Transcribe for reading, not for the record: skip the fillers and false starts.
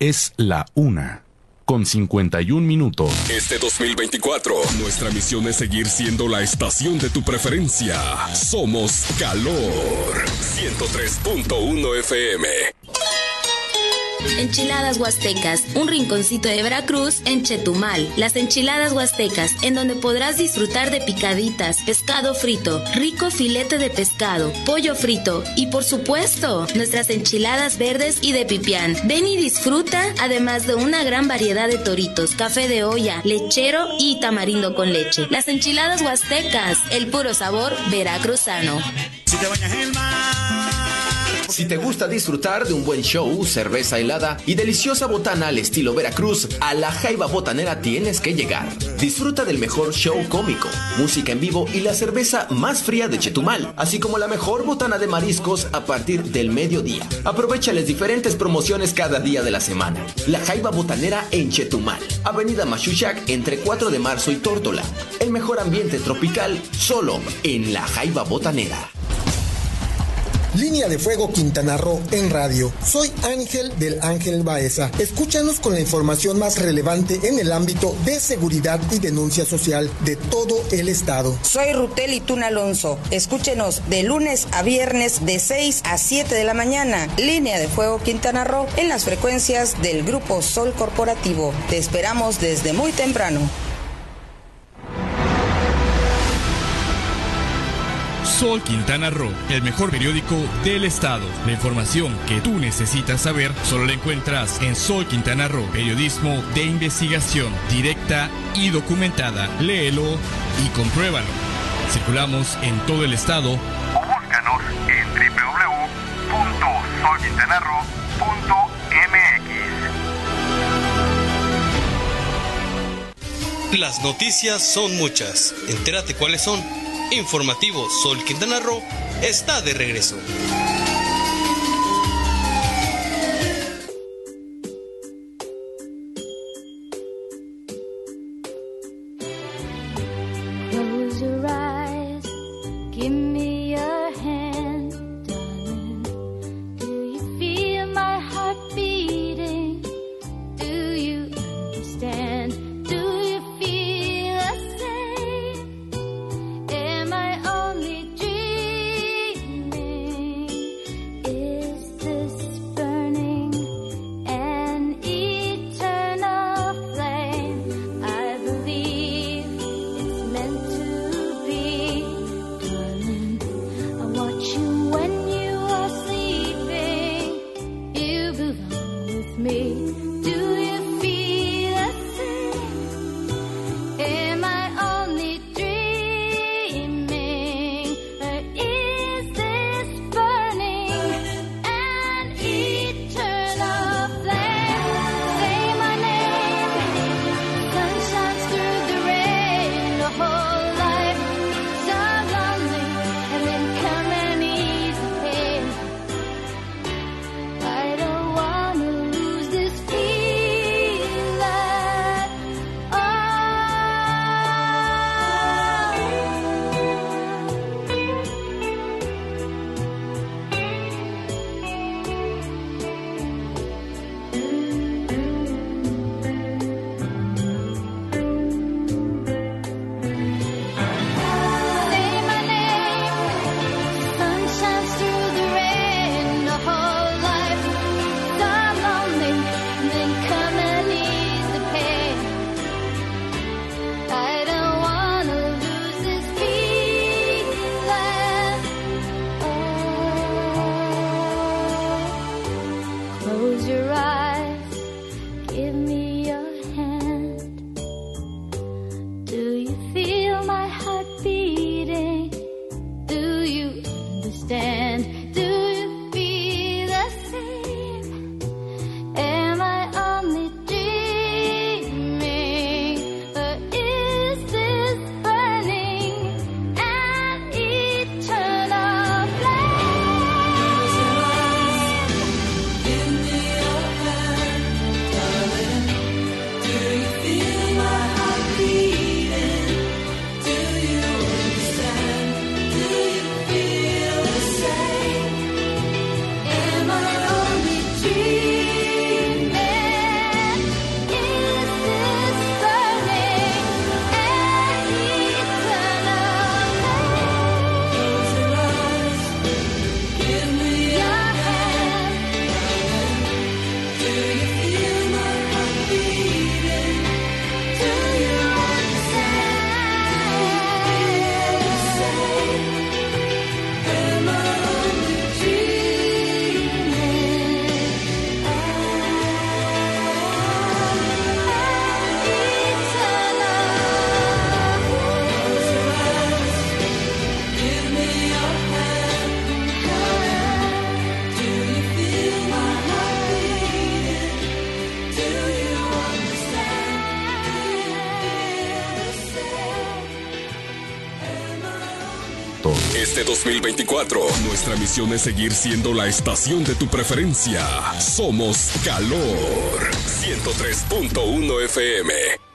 Es la 1:51. Este 2024, nuestra misión es seguir siendo la estación de tu preferencia. Somos Calor 103.1 FM. Enchiladas Huastecas, un rinconcito de Veracruz en Chetumal. Las enchiladas huastecas, en donde podrás disfrutar de picaditas, pescado frito, rico filete de pescado, pollo frito y, por supuesto, nuestras enchiladas verdes y de pipián. Ven y disfruta, además de una gran variedad de toritos, café de olla, lechero y tamarindo con leche. Las enchiladas huastecas, el puro sabor veracruzano. Si te bañas en el mar. Si te gusta disfrutar de un buen show, cerveza helada y deliciosa botana al estilo Veracruz, a la Jaiba Botanera tienes que llegar. Disfruta del mejor show cómico, música en vivo y la cerveza más fría de Chetumal, así como la mejor botana de mariscos a partir del mediodía. Aprovecha las diferentes promociones cada día de la semana. La Jaiba Botanera en Chetumal, Avenida Machuchac entre 4 de marzo y Tórtola. El mejor ambiente tropical solo en la Jaiba Botanera. Línea de Fuego Quintana Roo en radio. Soy Ángel del Ángel Baeza. Escúchanos con la información más relevante en el ámbito de seguridad y denuncia social de todo el estado. Soy Rutel Itún Alonso. Escúchenos de lunes a viernes de 6 a 7 de la mañana. Línea de Fuego Quintana Roo en las frecuencias del Grupo Sol Corporativo. Te esperamos desde muy temprano. Sol Quintana Roo, el mejor periódico del estado. La información que tú necesitas saber solo la encuentras en Sol Quintana Roo. Periodismo de investigación directa y documentada. Léelo y compruébalo. Circulamos en todo el estado. O búscanos en www.solquintanarro.mx. Las noticias son muchas. Entérate cuáles son. Informativo Sol Quintana Roo está de regreso. Este 2024, nuestra misión es seguir siendo la estación de tu preferencia. Somos Calor 103.1 FM.